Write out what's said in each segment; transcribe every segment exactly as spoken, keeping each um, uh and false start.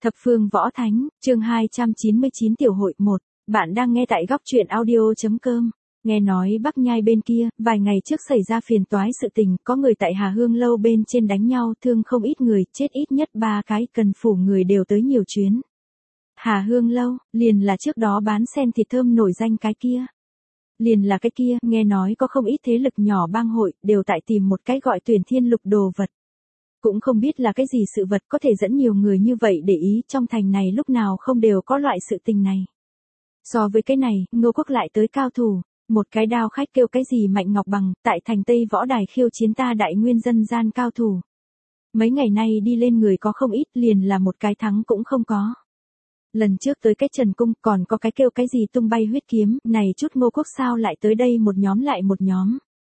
Thập phương võ thánh, chương hai trăm chín mươi chín tiểu hội một. Bạn đang nghe tại góc truyện audio.com. Nghe nói Bắc Nhai bên kia, vài ngày trước xảy ra phiền toái sự tình, có người tại Hà Hương lâu bên trên đánh nhau thương không ít người, chết ít nhất ba cái, cần phủ người đều tới nhiều chuyến. Hà Hương lâu, liền là trước đó bán sen thịt thơm nổi danh cái kia. Liền là cái kia, nghe nói có không ít thế lực nhỏ bang hội, đều tại tìm một cái gọi Tuyển Thiên Lục đồ vật. Cũng không biết là cái gì sự vật có thể dẫn nhiều người như vậy để ý, trong thành này lúc nào không đều có loại sự tình này. So với cái này, Ngô Quốc lại tới cao thủ, một cái đao khách kêu cái gì Mạnh Ngọc Bằng, tại thành Tây Võ Đài khiêu chiến ta Đại Nguyên dân gian cao thủ. Mấy ngày nay đi lên người có không ít, liền là một cái thắng cũng không có. Lần trước tới cái Trần Cung còn có cái kêu cái gì tung bay huyết kiếm, này chút Ngô Quốc sao lại tới đây một nhóm lại một nhóm.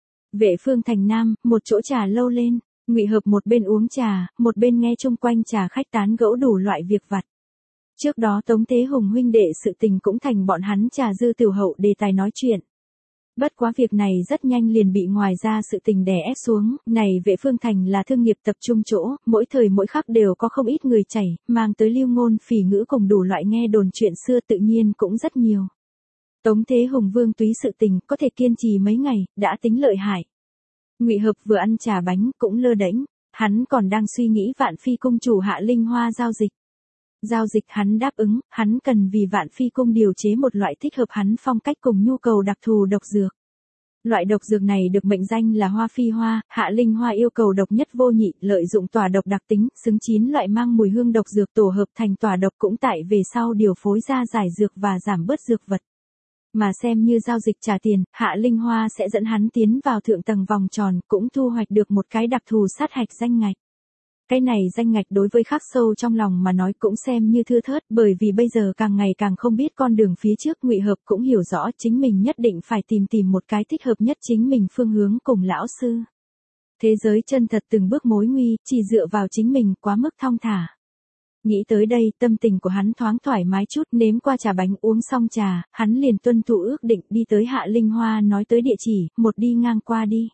Vệ Phương thành Nam, một chỗ trà lâu lên. Ngụy Hợp một bên uống trà, một bên nghe chung quanh trà khách tán gẫu đủ loại việc vặt. Trước đó Tống Thế Hùng huynh đệ sự tình cũng thành bọn hắn trà dư tiểu hậu đề tài nói chuyện. Bất quá việc này rất nhanh liền bị ngoài ra sự tình đè ép xuống, này Vệ Phương thành là thương nghiệp tập trung chỗ, mỗi thời mỗi khắc đều có không ít người chảy, mang tới lưu ngôn phỉ ngữ cùng đủ loại nghe đồn chuyện xưa tự nhiên cũng rất nhiều. Tống Thế Hùng Vương túy sự tình có thể kiên trì mấy ngày, đã tính lợi hại. Ngụy Hợp vừa ăn trà bánh cũng lơ đễnh, hắn còn đang suy nghĩ Vạn Phi cung chủ Hạ Linh Hoa giao dịch. Giao dịch hắn đáp ứng, hắn cần vì Vạn Phi cung điều chế một loại thích hợp hắn phong cách cùng nhu cầu đặc thù độc dược. Loại độc dược này được mệnh danh là Hoa Phi Hoa, Hạ Linh Hoa yêu cầu độc nhất vô nhị, lợi dụng tỏa độc đặc tính, xứng chín loại mang mùi hương độc dược tổ hợp thành tỏa độc cũng tại về sau điều phối ra giải dược và giảm bớt dược vật. Mà xem như giao dịch trả tiền, Hạ Linh Hoa sẽ dẫn hắn tiến vào thượng tầng vòng tròn, cũng thu hoạch được một cái đặc thù sát hạch danh ngạch. Cái này danh ngạch đối với khắc sâu trong lòng mà nói cũng xem như thưa thớt, bởi vì bây giờ càng ngày càng không biết con đường phía trước. Ngụy Hợp cũng hiểu rõ chính mình nhất định phải tìm tìm một cái thích hợp nhất chính mình phương hướng cùng lão sư. Thế giới chân thật từng bước mối nguy, chỉ dựa vào chính mình quá mức thong thả. Nghĩ tới đây, tâm tình của hắn thoáng thoải mái chút, nếm qua trà bánh uống xong trà, hắn liền tuân thủ ước định đi tới Hạ Linh Hoa nói tới địa chỉ, một đi ngang qua đi.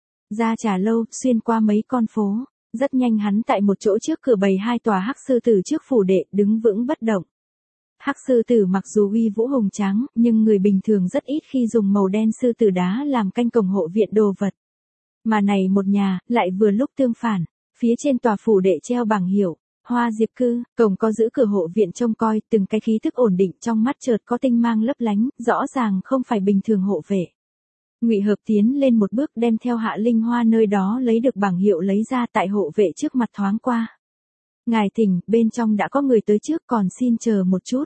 Ra trà lâu, xuyên qua mấy con phố, rất nhanh hắn tại một chỗ trước cửa bày hai tòa hắc sư tử trước phủ đệ, đứng vững bất động. Hắc sư tử mặc dù uy vũ hùng tráng, nhưng người bình thường rất ít khi dùng màu đen sư tử đá làm canh cổng hộ viện đồ vật. Mà này một nhà, lại vừa lúc tương phản, phía trên tòa phủ đệ treo bảng hiệu. Hoa Diệp cư, cổng có giữ cửa hộ viện trông coi, từng cái khí thức ổn định trong mắt chợt có tinh mang lấp lánh, rõ ràng không phải bình thường hộ vệ. Ngụy Hợp tiến lên một bước đem theo Hạ Linh Hoa nơi đó lấy được bảng hiệu lấy ra tại hộ vệ trước mặt thoáng qua. Ngài thỉnh, bên trong đã có người tới trước còn xin chờ một chút.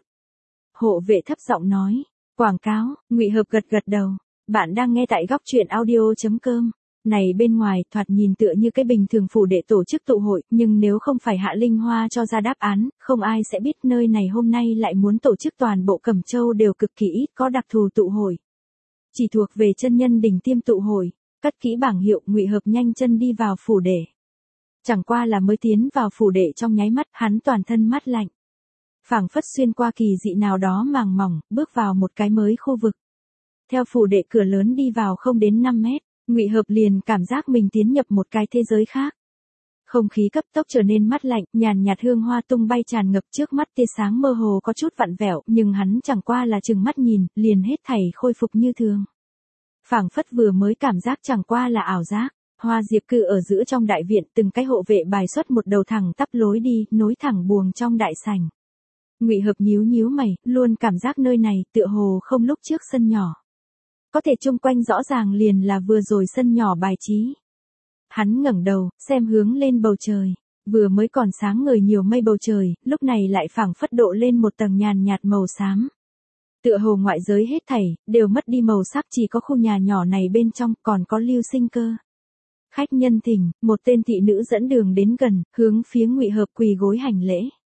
Hộ vệ thấp giọng nói, quảng cáo, Ngụy Hợp gật gật đầu, bạn đang nghe tại góc truyện audio.com. Này bên ngoài thoạt nhìn tựa như cái bình thường phủ đệ tổ chức tụ hội, nhưng nếu không phải Hạ Linh Hoa cho ra đáp án, không ai sẽ biết nơi này hôm nay lại muốn tổ chức toàn bộ Cẩm Châu đều cực kỳ ít có đặc thù tụ hội. Chỉ thuộc về chân nhân đỉnh tiêm tụ hội, cất kỹ bảng hiệu. Ngụy Hợp nhanh chân đi vào phủ đệ. Chẳng qua là mới tiến vào phủ đệ trong nháy mắt, hắn toàn thân mát lạnh. Phảng phất xuyên qua kỳ dị nào đó màng mỏng, bước vào một cái mới khu vực. Theo phủ đệ cửa lớn đi vào không đến năm mét. Ngụy Hợp liền cảm giác mình tiến nhập một cái thế giới khác. Không khí cấp tốc trở nên mát lạnh, nhàn nhạt hương hoa tung bay tràn ngập trước mắt, tia sáng mơ hồ có chút vặn vẹo, nhưng hắn chẳng qua là chừng mắt nhìn, liền hết thảy khôi phục như thường. Phảng phất vừa mới cảm giác chẳng qua là ảo giác. Hoa Diệp cư ở giữa trong đại viện, từng cái hộ vệ bài xuất một đầu thẳng tắp lối đi, nối thẳng buồng trong đại sảnh. Ngụy Hợp nhíu nhíu mày, luôn cảm giác nơi này tựa hồ không lúc trước sân nhỏ. Có thể chung quanh rõ ràng liền là vừa rồi sân nhỏ bài trí. Hắn ngẩng đầu, xem hướng lên bầu trời. Vừa mới còn sáng ngời nhiều mây bầu trời, lúc này lại phảng phất độ lên một tầng nhàn nhạt màu xám. Tựa hồ ngoại giới hết thảy, đều mất đi màu sắc, chỉ có khu nhà nhỏ này bên trong còn có lưu sinh cơ. Khách nhân thỉnh, một tên thị nữ dẫn đường đến gần, hướng phía Ngụy Hợp quỳ gối hành lễ.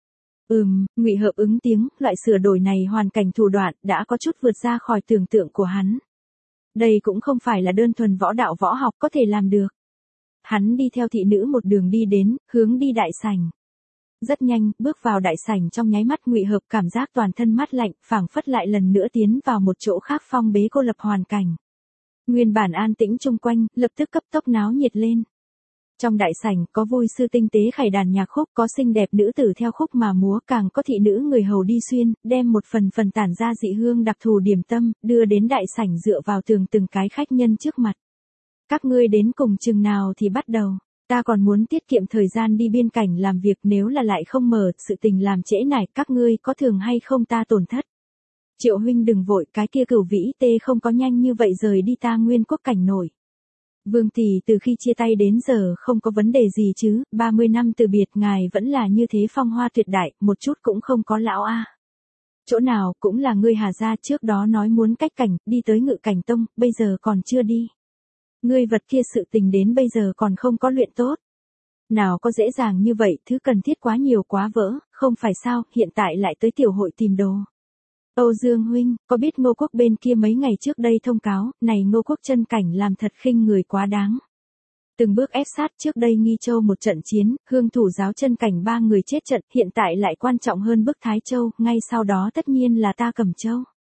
Ừm, Ngụy Hợp ứng tiếng, loại sửa đổi này hoàn cảnh thủ đoạn đã có chút vượt ra khỏi tưởng tượng của hắn. Đây cũng không phải là đơn thuần võ đạo võ học có thể làm được. Hắn đi theo thị nữ một đường đi đến, hướng đi đại sảnh. Rất nhanh, bước vào đại sảnh trong nháy mắt Ngụy Hợp cảm giác toàn thân mát lạnh, phảng phất lại lần nữa tiến vào một chỗ khác phong bế cô lập hoàn cảnh. Nguyên bản an tĩnh chung quanh, lập tức cấp tốc náo nhiệt lên. Trong đại sảnh có vui sư tinh tế khải đàn nhạc khúc, có xinh đẹp nữ tử theo khúc mà múa, càng có thị nữ người hầu đi xuyên, đem một phần phần tản ra dị hương đặc thù điểm tâm, đưa đến đại sảnh dựa vào tường từng cái khách nhân trước mặt. Các ngươi đến cùng chừng nào thì bắt đầu, ta còn muốn tiết kiệm thời gian đi biên cảnh làm việc, nếu là lại không mở, sự tình làm trễ nải, các ngươi có thường hay không ta tổn thất. Triệu huynh đừng vội, cái kia Cửu Vĩ Tê không có nhanh như vậy rời đi ta Nguyên Quốc cảnh nổi. Vương tỷ từ khi chia tay đến giờ không có vấn đề gì chứ, ba mươi năm từ biệt ngài vẫn là như thế phong hoa tuyệt đại, một chút cũng không có lão a. Chỗ nào cũng là ngươi Hà gia, trước đó nói muốn cách cảnh, đi tới Ngự Cảnh Tông, bây giờ còn chưa đi. Ngươi vật kia sự tình đến bây giờ còn không có luyện tốt. Nào có dễ dàng như vậy, thứ cần thiết quá nhiều quá vỡ, không phải sao, hiện tại lại tới tiểu hội tìm đồ. Âu Dương huynh, có biết Ngô Quốc bên kia mấy ngày trước đây thông cáo, này Ngô Quốc chân cảnh làm thật khinh người quá đáng. Từng bước ép sát, trước đây Nghi Châu một trận chiến, hương thủ giáo chân cảnh ba người chết trận, hiện tại lại quan trọng hơn bức Thái Châu, ngay sau đó tất nhiên là ta Cẩm Châu.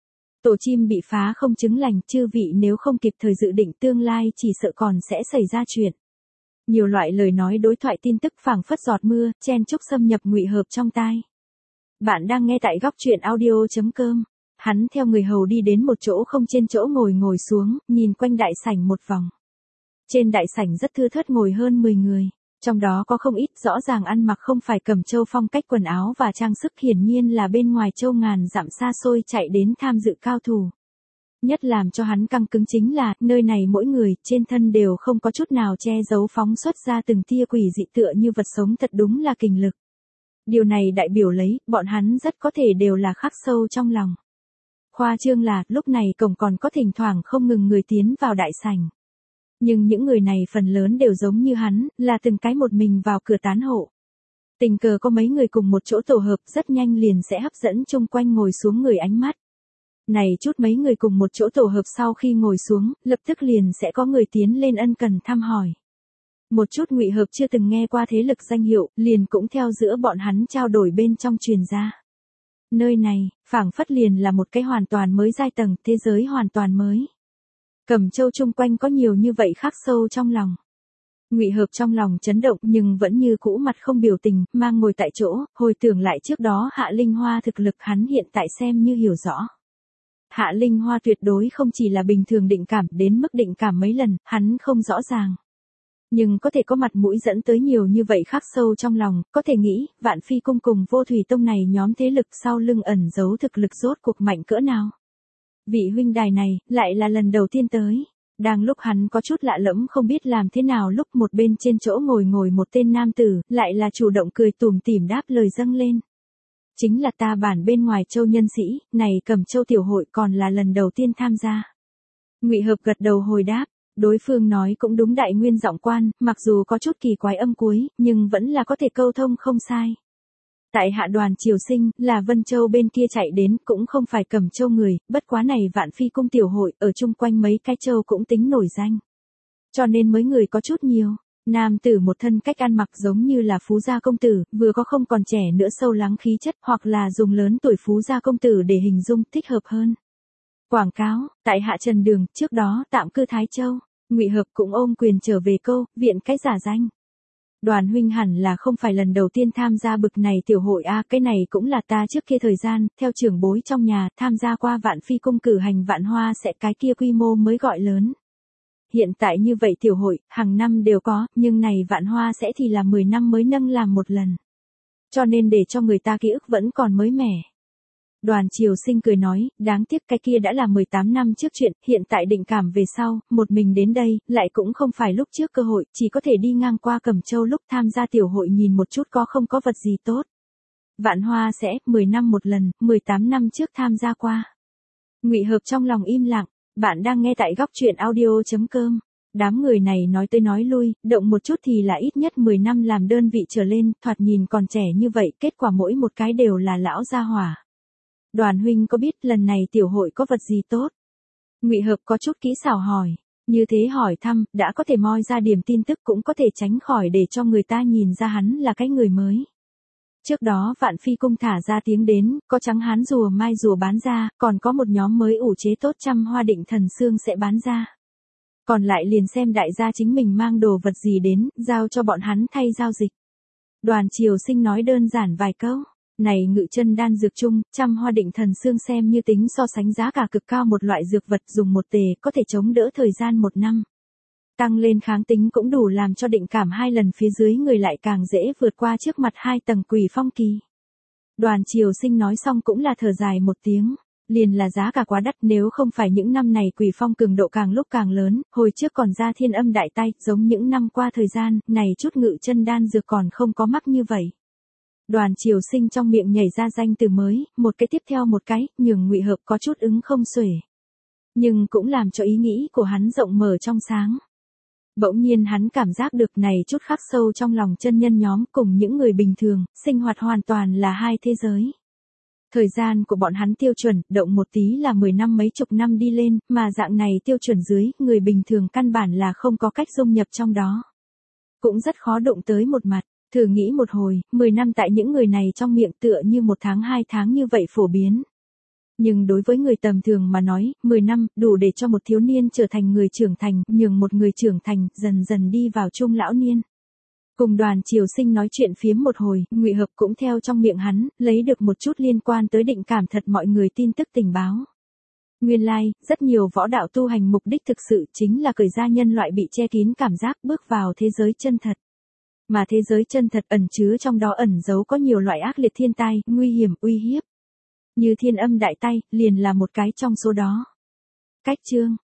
Tổ chim bị phá không chứng lành, chư vị nếu không kịp thời dự định tương lai chỉ sợ còn sẽ xảy ra chuyện. Nhiều loại lời nói đối thoại tin tức phảng phất giọt mưa, chen chúc xâm nhập Ngụy Hợp trong tai. Bạn đang nghe tại góc truyện audio.com. Hắn theo người hầu đi đến một chỗ không trên chỗ ngồi ngồi xuống, nhìn quanh đại sảnh một vòng. Trên đại sảnh rất thưa thớt ngồi hơn mười người, trong đó có không ít rõ ràng ăn mặc không phải Cẩm Châu phong cách quần áo và trang sức, hiển nhiên là bên ngoài châu ngàn dặm xa xôi chạy đến tham dự cao thủ. Nhất làm cho hắn căng cứng chính là, nơi này mỗi người, trên thân đều không có chút nào che giấu phóng xuất ra từng tia quỷ dị tựa như vật sống, thật đúng là kình lực. Điều này đại biểu lấy, bọn hắn rất có thể đều là khắc sâu trong lòng. Khoa trương là, lúc này cổng còn có thỉnh thoảng không ngừng người tiến vào đại sảnh. Nhưng những người này phần lớn đều giống như hắn, là từng cái một mình vào cửa tán hộ. Tình cờ có mấy người cùng một chỗ tổ hợp, rất nhanh liền sẽ hấp dẫn chung quanh ngồi xuống người ánh mắt. Này chút mấy người cùng một chỗ tổ hợp sau khi ngồi xuống, lập tức liền sẽ có người tiến lên ân cần thăm hỏi. Một chút Ngụy Hợp chưa từng nghe qua thế lực danh hiệu, liền cũng theo giữa bọn hắn trao đổi bên trong truyền ra. Nơi này, phảng phất liền là một cái hoàn toàn mới giai tầng, thế giới hoàn toàn mới. Cẩm Châu chung quanh có nhiều như vậy khắc sâu trong lòng. Ngụy Hợp trong lòng chấn động nhưng vẫn như cũ mặt không biểu tình, mang ngồi tại chỗ, hồi tưởng lại trước đó Hạ Linh Hoa thực lực hắn hiện tại xem như hiểu rõ. Hạ Linh Hoa tuyệt đối không chỉ là bình thường định cảm, đến mức định cảm mấy lần, hắn không rõ ràng. Nhưng có thể có mặt mũi dẫn tới nhiều như vậy khắc sâu trong lòng, có thể nghĩ, Vạn Phi cung cùng Vô Thủy Tông này nhóm thế lực sau lưng ẩn giấu thực lực rốt cuộc mạnh cỡ nào. Vị huynh đài này, lại là lần đầu tiên tới. Đang lúc hắn có chút lạ lẫm không biết làm thế nào lúc một bên trên chỗ ngồi ngồi một tên nam tử, lại là chủ động cười tủm tỉm đáp lời dâng lên. Chính là ta bản bên ngoài châu nhân sĩ, này Cẩm Châu tiểu hội còn là lần đầu tiên tham gia. Ngụy Hợp gật đầu hồi đáp, đối phương nói cũng đúng, đại nguyên giọng quan, mặc dù có chút kỳ quái âm cuối, nhưng vẫn là có thể câu thông không sai. Tại hạ Đoàn Triều Sinh, là Vân Châu bên kia chạy đến, cũng không phải Cẩm Châu người, bất quá này Vạn Phi cung tiểu hội, ở chung quanh mấy cái châu cũng tính nổi danh. Cho nên mấy người có chút nhiều. Nam tử một thân cách ăn mặc giống như là phú gia công tử, vừa có không còn trẻ nữa sâu lắng khí chất, hoặc là dùng lớn tuổi phú gia công tử để hình dung thích hợp hơn. Quảng cáo, tại hạ Trần Đường, trước đó tạm cư Thái Châu. Ngụy Hợp cũng ôm quyền trở về câu, viện cái giả danh. Đoàn huynh hẳn là không phải lần đầu tiên tham gia bực này tiểu hội a, cái này cũng là ta trước kia thời gian, theo trưởng bối trong nhà, tham gia qua Vạn Phi cung cử hành vạn hoa sẽ, cái kia quy mô mới gọi lớn. Hiện tại như vậy tiểu hội, hàng năm đều có, nhưng này vạn hoa sẽ thì là mười năm mới nâng làm một lần. Cho nên để cho người ta ký ức vẫn còn mới mẻ. Đoàn Triều Sinh cười nói, đáng tiếc cái kia đã là mười tám năm trước chuyện, hiện tại định cảm về sau, một mình đến đây, lại cũng không phải lúc trước cơ hội, chỉ có thể đi ngang qua Cẩm Châu lúc tham gia tiểu hội nhìn một chút có không có vật gì tốt. Vạn hoa sẽ, mười năm một lần, mười tám năm trước tham gia qua. Ngụy Hợp trong lòng im lặng, bạn đang nghe tại góc truyện audio.com. Đám người này nói tới nói lui, động một chút thì là ít nhất mười năm làm đơn vị trở lên, thoạt nhìn còn trẻ như vậy, kết quả mỗi một cái đều là lão gia hỏa. Đoàn huynh có biết lần này tiểu hội có vật gì tốt? Ngụy Hợp có chút kỹ xảo hỏi, như thế hỏi thăm, đã có thể moi ra điểm tin tức, cũng có thể tránh khỏi để cho người ta nhìn ra hắn là cái người mới. Trước đó Vạn Phi cung thả ra tiếng đến, có trắng hán rùa mai rùa bán ra, còn có một nhóm mới ủ chế tốt trăm hoa định thần xương sẽ bán ra. Còn lại liền xem đại gia chính mình mang đồ vật gì đến, giao cho bọn hắn thay giao dịch. Đoàn Triều Sinh nói đơn giản vài câu. Này ngự chân đan dược chung, trăm hoa định thần xương xem như tính so sánh giá cả cực cao một loại dược vật dùng một tề có thể chống đỡ thời gian một năm. Tăng lên kháng tính cũng đủ làm cho định cảm hai lần phía dưới người lại càng dễ vượt qua trước mặt hai tầng quỷ phong kỳ. Đoàn Triều Sinh nói xong cũng là thở dài một tiếng. Liền là giá cả quá đắt, nếu không phải những năm này quỷ phong cường độ càng lúc càng lớn, hồi trước còn ra thiên âm đại tay, giống những năm qua thời gian, này chút ngự chân đan dược còn không có mắc như vậy. Đoàn Triều Sinh trong miệng nhảy ra danh từ mới, một cái tiếp theo một cái, nhường Ngụy Hợp có chút ứng không xuể. Nhưng cũng làm cho ý nghĩ của hắn rộng mở trong sáng. Bỗng nhiên hắn cảm giác được này chút khắc sâu trong lòng chân nhân nhóm cùng những người bình thường, sinh hoạt hoàn toàn là hai thế giới. Thời gian của bọn hắn tiêu chuẩn, động một tí là mười năm mấy chục năm đi lên, mà dạng này tiêu chuẩn dưới, người bình thường căn bản là không có cách dung nhập trong đó. Cũng rất khó đụng tới một mặt, thử nghĩ một hồi, mười năm tại những người này trong miệng tựa như một tháng hai tháng như vậy phổ biến. Nhưng đối với người tầm thường mà nói, mười năm đủ để cho một thiếu niên trở thành người trưởng thành, nhường một người trưởng thành dần dần đi vào trung lão niên. Cùng Đoàn Triều Sinh nói chuyện phiếm một hồi, Ngụy Hợp cũng theo trong miệng hắn, lấy được một chút liên quan tới định cảm thật mọi người tin tức tình báo. Nguyên lai, like, rất nhiều võ đạo tu hành mục đích thực sự chính là cởi ra nhân loại bị che kín cảm giác bước vào thế giới chân thật. Mà thế giới chân thật ẩn chứa trong đó ẩn giấu có nhiều loại ác liệt thiên tai, nguy hiểm, uy hiếp. Như thiên âm đại tay, liền là một cái trong số đó. Cách chương